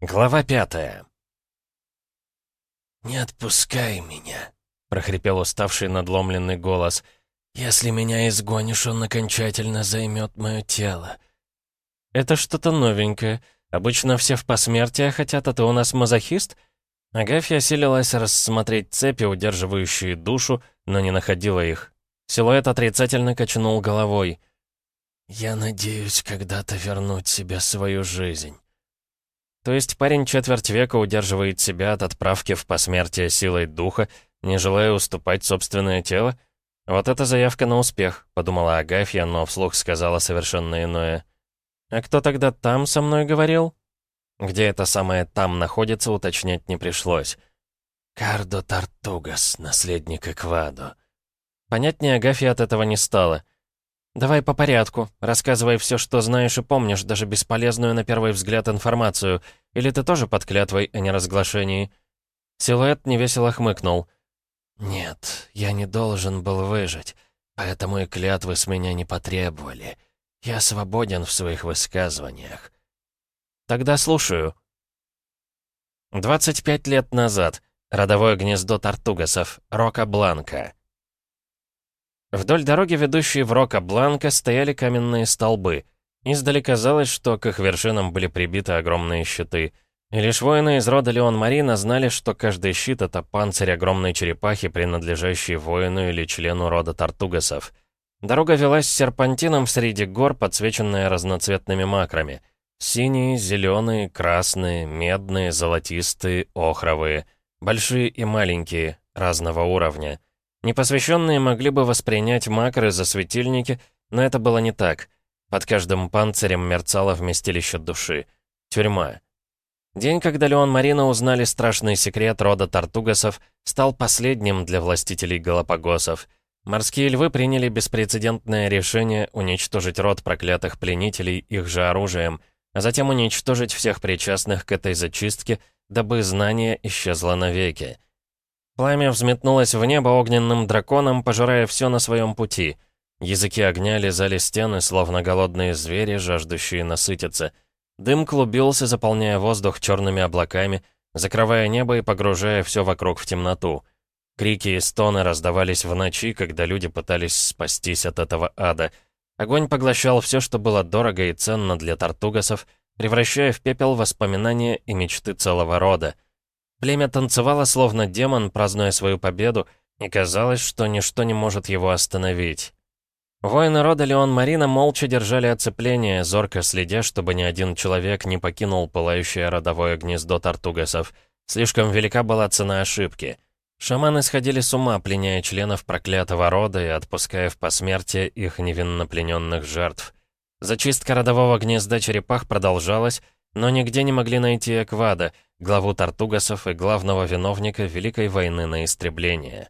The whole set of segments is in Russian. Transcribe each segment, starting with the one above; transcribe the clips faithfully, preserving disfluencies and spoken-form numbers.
Глава пятая. «Не отпускай меня», — прохрипел уставший надломленный голос. «Если меня изгонишь, он окончательно займет мое тело». «Это что-то новенькое. Обычно все в посмертие хотят, а ты у нас мазохист?» Агафья силилась рассмотреть цепи, удерживающие душу, но не находила их. Силуэт отрицательно качнул головой. «Я надеюсь когда-то вернуть себе свою жизнь». То есть парень четверть века удерживает себя от отправки в посмертие силой духа, не желая уступать собственное тело? Вот это заявка на успех, подумала Агафья, но вслух сказала совершенно иное. А кто тогда там со мной говорил? Где это самое «там» находится, уточнять не пришлось. «Кардо Тартугас, наследник Эквадо». Понятнее Агафья от этого не стало. «Давай по порядку. Рассказывай все, что знаешь и помнишь, даже бесполезную на первый взгляд информацию. Или ты тоже под клятвой о неразглашении?» Силуэт невесело хмыкнул. «Нет, я не должен был выжить, поэтому и клятвы с меня не потребовали. Я свободен в своих высказываниях». «Тогда слушаю». двадцать пять лет назад. Родовое гнездо Тартугасов. Рока-Бланка. Вдоль дороги, ведущей в Рока-Бланка, стояли каменные столбы. Издали казалось, что к их вершинам были прибиты огромные щиты. И лишь воины из рода Леон Марина знали, что каждый щит — это панцирь огромной черепахи, принадлежащей воину или члену рода Тартугасов. Дорога велась серпантином среди гор, подсвеченная разноцветными макрами. Синие, зеленые, красные, медные, золотистые, охровые. Большие и маленькие, разного уровня. Непосвященные могли бы воспринять макры за светильники, но это было не так. Под каждым панцирем мерцало вместилище души. Тюрьма. День, когда Леон Марина узнали страшный секрет рода Тартугасов, стал последним для властителей Галапагосов. Морские львы приняли беспрецедентное решение уничтожить род проклятых пленителей их же оружием, а затем уничтожить всех причастных к этой зачистке, дабы знание исчезло навеки. Пламя взметнулось в небо огненным драконом, пожирая все на своем пути. Языки огня лизали стены, словно голодные звери, жаждущие насытиться. Дым клубился, заполняя воздух черными облаками, закрывая небо и погружая все вокруг в темноту. Крики и стоны раздавались в ночи, когда люди пытались спастись от этого ада. Огонь поглощал все, что было дорого и ценно для тартугасов, превращая в пепел воспоминания и мечты целого рода. Племя танцевало, словно демон, празднуя свою победу, и казалось, что ничто не может его остановить. Воины рода Леон Марина молча держали оцепление, зорко следя, чтобы ни один человек не покинул пылающее родовое гнездо тартугасов. Слишком велика была цена ошибки. Шаманы сходили с ума, пленяя членов проклятого рода и отпуская в посмертие их невинно плененных жертв. Зачистка родового гнезда черепах продолжалась, но нигде не могли найти Эквада, главу тартугасов и главного виновника Великой войны на истребление.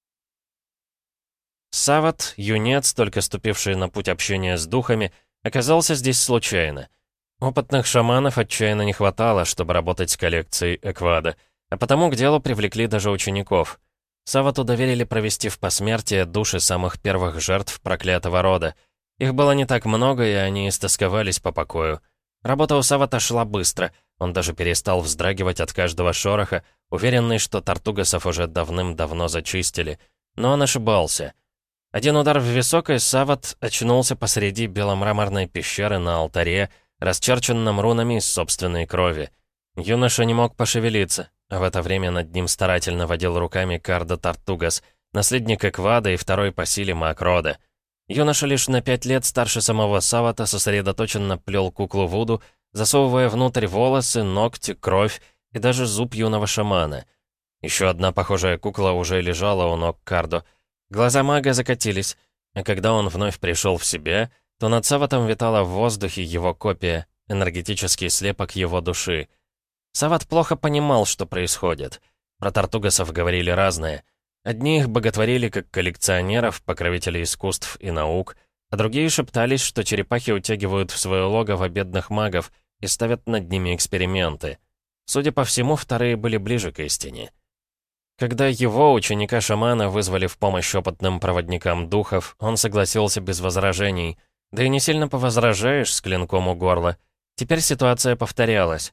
Сават, юнец, только ступивший на путь общения с духами, оказался здесь случайно. Опытных шаманов отчаянно не хватало, чтобы работать с коллекцией Эквада, а потому к делу привлекли даже учеников. Савату доверили провести в посмертие души самых первых жертв проклятого рода. Их было не так много, и они истосковались по покою. Работа у Савата шла быстро, он даже перестал вздрагивать от каждого шороха, уверенный, что тартугасов уже давным-давно зачистили. Но он ошибался. Один удар в висок, и Сават очнулся посреди беломраморной пещеры на алтаре, расчерченном рунами из собственной крови. Юноша не мог пошевелиться, а в это время над ним старательно водил руками Кардо Тартугас, наследник Эквада и второй по силе маг рода. Юноша лишь на пять лет старше самого Савата сосредоточенно плел куклу Вуду, засовывая внутрь волосы, ногти, кровь и даже зуб юного шамана. Еще одна похожая кукла уже лежала у ног Кардо. Глаза мага закатились, а когда он вновь пришел в себя, то над Саватом витала в воздухе его копия, энергетический слепок его души. Сават плохо понимал, что происходит. Про тартугасов говорили разное. Одни их боготворили как коллекционеров, покровителей искусств и наук, а другие шептались, что черепахи утягивают в свое логово бедных магов и ставят над ними эксперименты. Судя по всему, вторые были ближе к истине. Когда его, ученика-шамана, вызвали в помощь опытным проводникам духов, он согласился без возражений. Да и не сильно повозражаешь с клинком у горла. Теперь ситуация повторялась.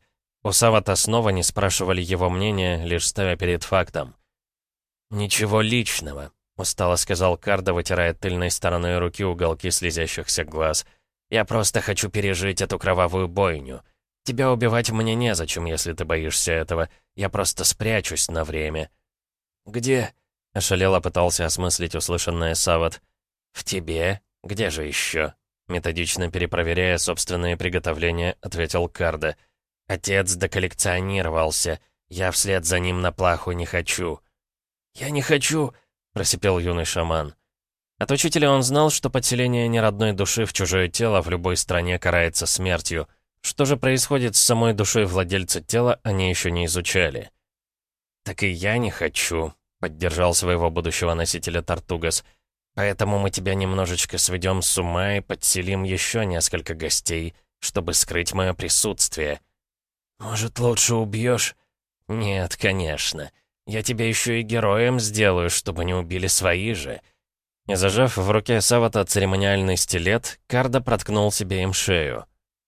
У Савата снова не спрашивали его мнения, лишь ставя перед фактом. «Ничего личного», — устало сказал Кардо, вытирая тыльной стороной руки уголки слезящихся глаз. «Я просто хочу пережить эту кровавую бойню. Тебя убивать мне незачем, если ты боишься этого. Я просто спрячусь на время». «Где?» — ошалело пытался осмыслить услышанное Сават. «В тебе? Где же еще?» Методично перепроверяя собственные приготовления, ответил Кардо. «Отец доколлекционировался. Я вслед за ним на плаху не хочу». «Я не хочу», — просипел юный шаман. От учителя он знал, что подселение неродной души в чужое тело в любой стране карается смертью. Что же происходит с самой душой владельца тела, они еще не изучали. «Так и я не хочу», — поддержал своего будущего носителя Тартугас. «Поэтому мы тебя немножечко сведем с ума и подселим еще несколько гостей, чтобы скрыть мое присутствие». «Может, лучше убьешь?» «Нет, конечно. Я тебя еще и героем сделаю, чтобы не убили свои же». И зажав в руке Савата церемониальный стилет, Кардо проткнул себе им шею.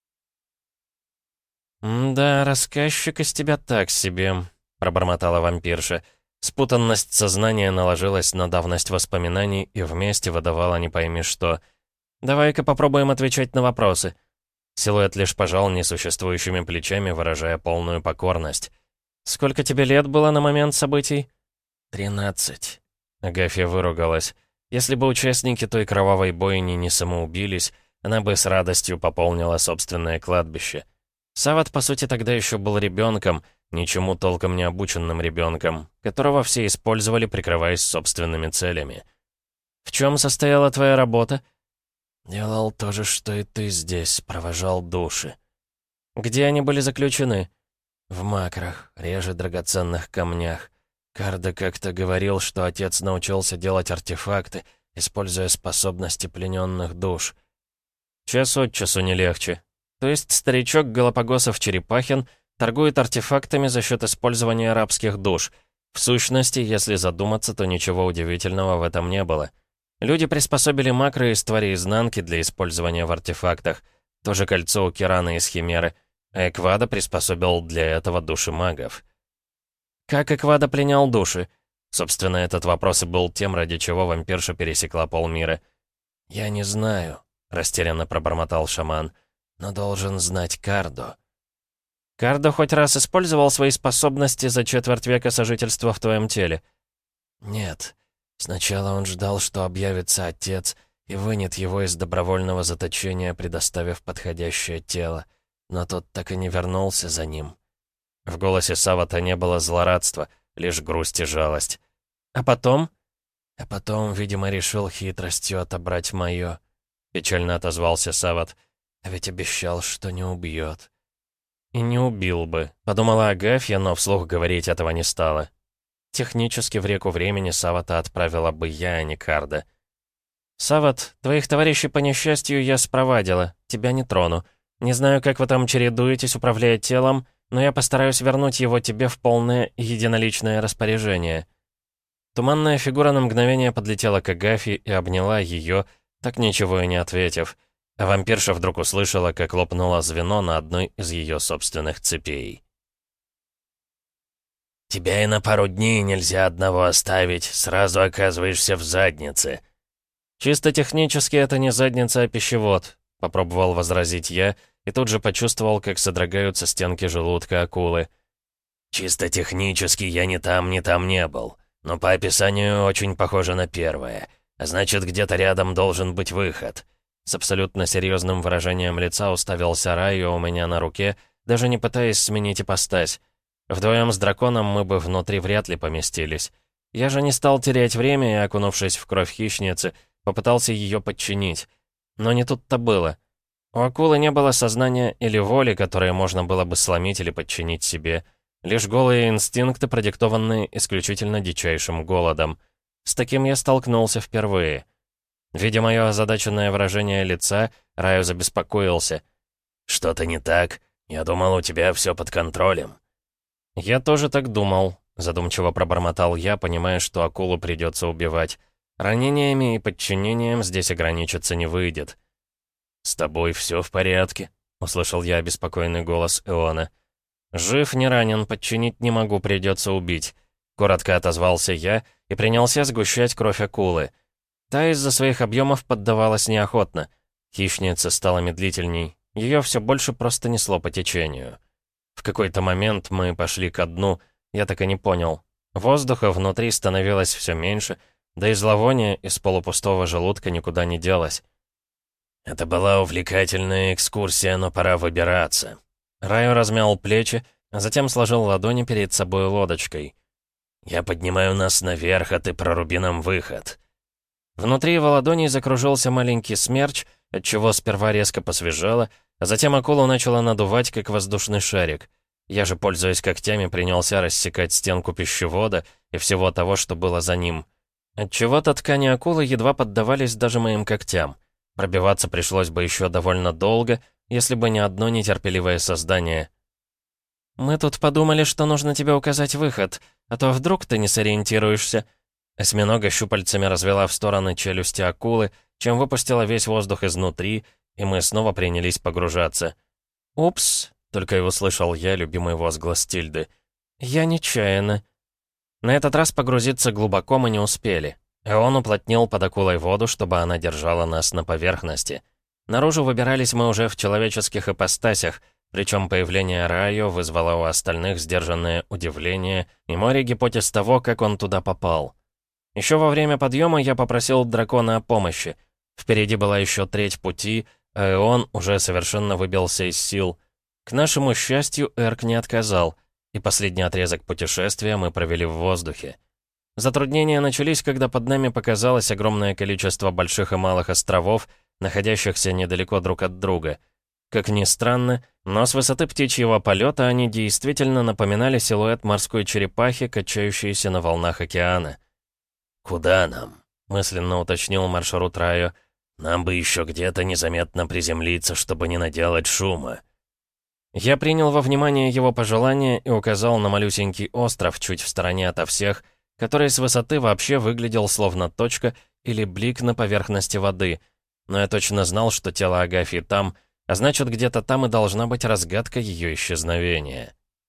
«Да, рассказчик из тебя так себе», — пробормотала вампирша. Спутанность сознания наложилась на давность воспоминаний и вместе выдавала не пойми что. «Давай-ка попробуем отвечать на вопросы». Силуэт лишь пожал несуществующими плечами, выражая полную покорность. «Сколько тебе лет было на момент событий?» «Тринадцать». Агафья выругалась. Если бы участники той кровавой бойни не самоубились, она бы с радостью пополнила собственное кладбище. Сават, по сути, тогда еще был ребенком, ничему толком не обученным ребенком, которого все использовали, прикрываясь собственными целями. «В чем состояла твоя работа?» «Делал то же, что и ты здесь, провожал души». «Где они были заключены?» «В макрах, реже драгоценных камнях. Кардо как-то говорил, что отец научился делать артефакты, используя способности плененных душ». «Час от часу не легче. То есть старичок Галапагосов-Черепахин торгует артефактами за счет использования арабских душ. В сущности, если задуматься, то ничего удивительного в этом не было. Люди приспособили макры из твари изнанки для использования в артефактах. То же кольцо у Кирана из Химеры. А Эквада приспособил для этого души магов. Как Эквада пленял души? Собственно, этот вопрос и был тем, ради чего вампирша пересекла полмира. «Я не знаю», — растерянно пробормотал шаман. «Но должен знать Кардо». «Кардо хоть раз использовал свои способности за четверть века сожительства в твоем теле?» «Нет. Сначала он ждал, что объявится отец и вынет его из добровольного заточения, предоставив подходящее тело. Но тот так и не вернулся за ним». В голосе Савата не было злорадства, лишь грусть и жалость. «А потом?» «А потом, видимо, решил хитростью отобрать мое», — печально отозвался Сават. «А ведь обещал, что не убьет». «И не убил бы», — подумала Агафья, но вслух говорить этого не стала. Технически в реку времени Савата отправила бы я, а не Кардо. «Сават, твоих товарищей по несчастью я спровадила, тебя не трону. Не знаю, как вы там чередуетесь, управляя телом, но я постараюсь вернуть его тебе в полное единоличное распоряжение». Туманная фигура на мгновение подлетела к Агафье и обняла ее, так ничего и не ответив. А вампирша вдруг услышала, как лопнуло звено на одной из ее собственных цепей. «Тебя и на пару дней нельзя одного оставить, сразу оказываешься в заднице». «Чисто технически это не задница, а пищевод», — попробовал возразить я, и тут же почувствовал, как содрогаются стенки желудка акулы. «Чисто технически я ни там, ни там не был, но по описанию очень похоже на первое, а значит, где-то рядом должен быть выход». С абсолютно серьезным выражением лица уставился Райо у меня на руке, даже не пытаясь сменить ипостась. Вдвоем с драконом мы бы внутри вряд ли поместились. Я же не стал терять время и, окунувшись в кровь хищницы, попытался ее подчинить. Но не тут-то было. У акулы не было сознания или воли, которые можно было бы сломить или подчинить себе. Лишь голые инстинкты, продиктованные исключительно дичайшим голодом. С таким я столкнулся впервые. Видя мое озадаченное выражение лица, Райо забеспокоился. «Что-то не так? Я думал, у тебя все под контролем». «Я тоже так думал», — задумчиво пробормотал я, понимая, что акулу придется убивать. Ранениями и подчинением здесь ограничиться не выйдет. «С тобой все в порядке?» — услышал я обеспокоенный голос Эона. «Жив, не ранен, подчинить не могу, придется убить», — коротко отозвался я и принялся сгущать кровь акулы. Та из-за своих объемов поддавалась неохотно. Хищница стала медлительней. Ее все больше просто несло по течению. В какой-то момент мы пошли ко дну, я так и не понял. Воздуха внутри становилось все меньше, да и зловоние из полупустого желудка никуда не делось. «Это была увлекательная экскурсия, но пора выбираться». Райо размял плечи, а затем сложил ладони перед собой лодочкой. «Я поднимаю нас наверх, а ты проруби нам выход». Внутри его ладоней закружился маленький смерч, отчего сперва резко посвежало, а затем акулу начала надувать, как воздушный шарик. Я же, пользуясь когтями, принялся рассекать стенку пищевода и всего того, что было за ним. Отчего-то ткани акулы едва поддавались даже моим когтям. Пробиваться пришлось бы еще довольно долго, если бы не одно нетерпеливое создание. «Мы тут подумали, что нужно тебе указать выход, а то вдруг ты не сориентируешься». Осьминога щупальцами развела в стороны челюсти акулы, чем выпустила весь воздух изнутри, и мы снова принялись погружаться. «Упс», — только и услышал я любимый возглас Тильды. «Я нечаянно». На этот раз погрузиться глубоко мы не успели. А он уплотнил под акулой воду, чтобы она держала нас на поверхности. Наружу выбирались мы уже в человеческих ипостасях, причем появление Райо вызвало у остальных сдержанное удивление и море гипотез того, как он туда попал. Еще во время подъема я попросил дракона о помощи. Впереди была еще треть пути, а он уже совершенно выбился из сил. К нашему счастью, Эрк не отказал, и последний отрезок путешествия мы провели в воздухе. Затруднения начались, когда под нами показалось огромное количество больших и малых островов, находящихся недалеко друг от друга. Как ни странно, но с высоты птичьего полета они действительно напоминали силуэт морской черепахи, качающейся на волнах океана. «Куда нам?» — мысленно уточнил маршрут Райо. «Нам бы еще где-то незаметно приземлиться, чтобы не наделать шума». Я принял во внимание его пожелание и указал на малюсенький остров чуть в стороне ото всех, который с высоты вообще выглядел словно точка или блик на поверхности воды. Но я точно знал, что тело Агафьи там, а значит, где-то там и должна быть разгадка ее исчезновения.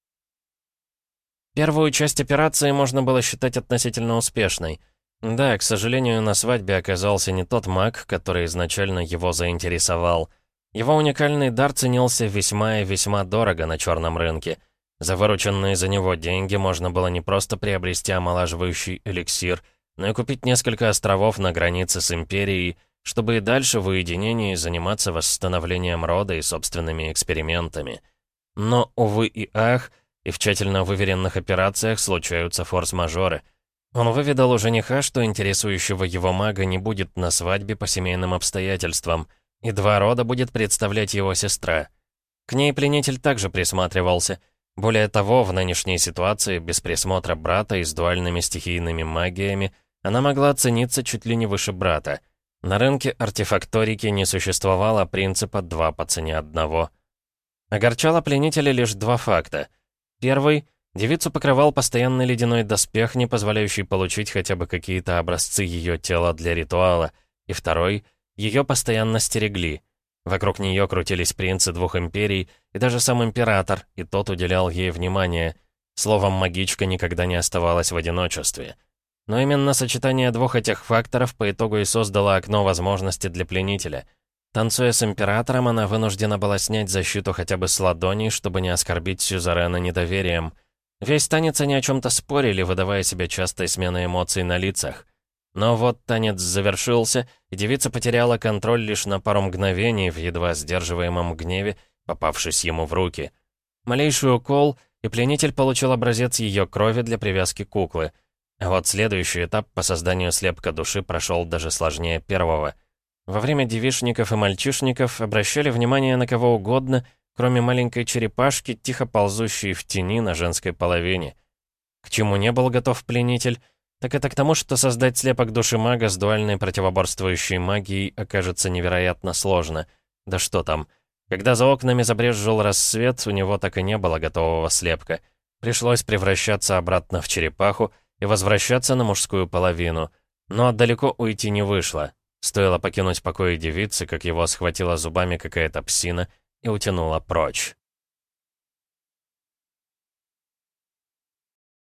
Первую часть операции можно было считать относительно успешной. Да, к сожалению, на свадьбе оказался не тот маг, который изначально его заинтересовал. Его уникальный дар ценился весьма и весьма дорого на черном рынке. За вырученные за него деньги можно было не просто приобрести омолаживающий эликсир, но и купить несколько островов на границе с Империей, чтобы и дальше в уединении заниматься восстановлением рода и собственными экспериментами. Но, увы и ах, и в тщательно выверенных операциях случаются форс-мажоры. Он выведал у жениха, что интересующего его мага не будет на свадьбе по семейным обстоятельствам, и два рода будет представлять его сестра. К ней пленитель также присматривался. Более того, в нынешней ситуации, без присмотра брата и с дуальными стихийными магиями, она могла цениться чуть ли не выше брата. На рынке артефакторики не существовало принципа «два по цене одного». Огорчало пленителя лишь два факта. Первый — девицу покрывал постоянный ледяной доспех, не позволяющий получить хотя бы какие-то образцы ее тела для ритуала. И второй — ее постоянно стерегли. Вокруг нее крутились принцы двух империй, и даже сам император, и тот уделял ей внимание. Словом, магичка никогда не оставалась в одиночестве. Но именно сочетание двух этих факторов по итогу и создало окно возможности для пленителя. Танцуя с императором, она вынуждена была снять защиту хотя бы с ладоней, чтобы не оскорбить сюзерена недоверием. Весь танец они о чем-то спорили, выдавая себе частой сменой эмоций на лицах. Но вот танец завершился, и девица потеряла контроль лишь на пару мгновений в едва сдерживаемом гневе, попавшись ему в руки. Малейший укол, и пленитель получил образец ее крови для привязки куклы. А вот следующий этап по созданию слепка души прошел даже сложнее первого. Во время девичников и мальчишников обращали внимание на кого угодно, кроме маленькой черепашки, тихо ползущей в тени на женской половине. К чему не был готов пленитель, так это к тому, что создать слепок души мага с дуальной противоборствующей магией окажется невероятно сложно. Да что там. Когда за окнами забрезжил рассвет, у него так и не было готового слепка. Пришлось превращаться обратно в черепаху и возвращаться на мужскую половину. Но далеко уйти не вышло. Стоило покинуть покои девицы, как его схватила зубами какая-то псина и утянула прочь.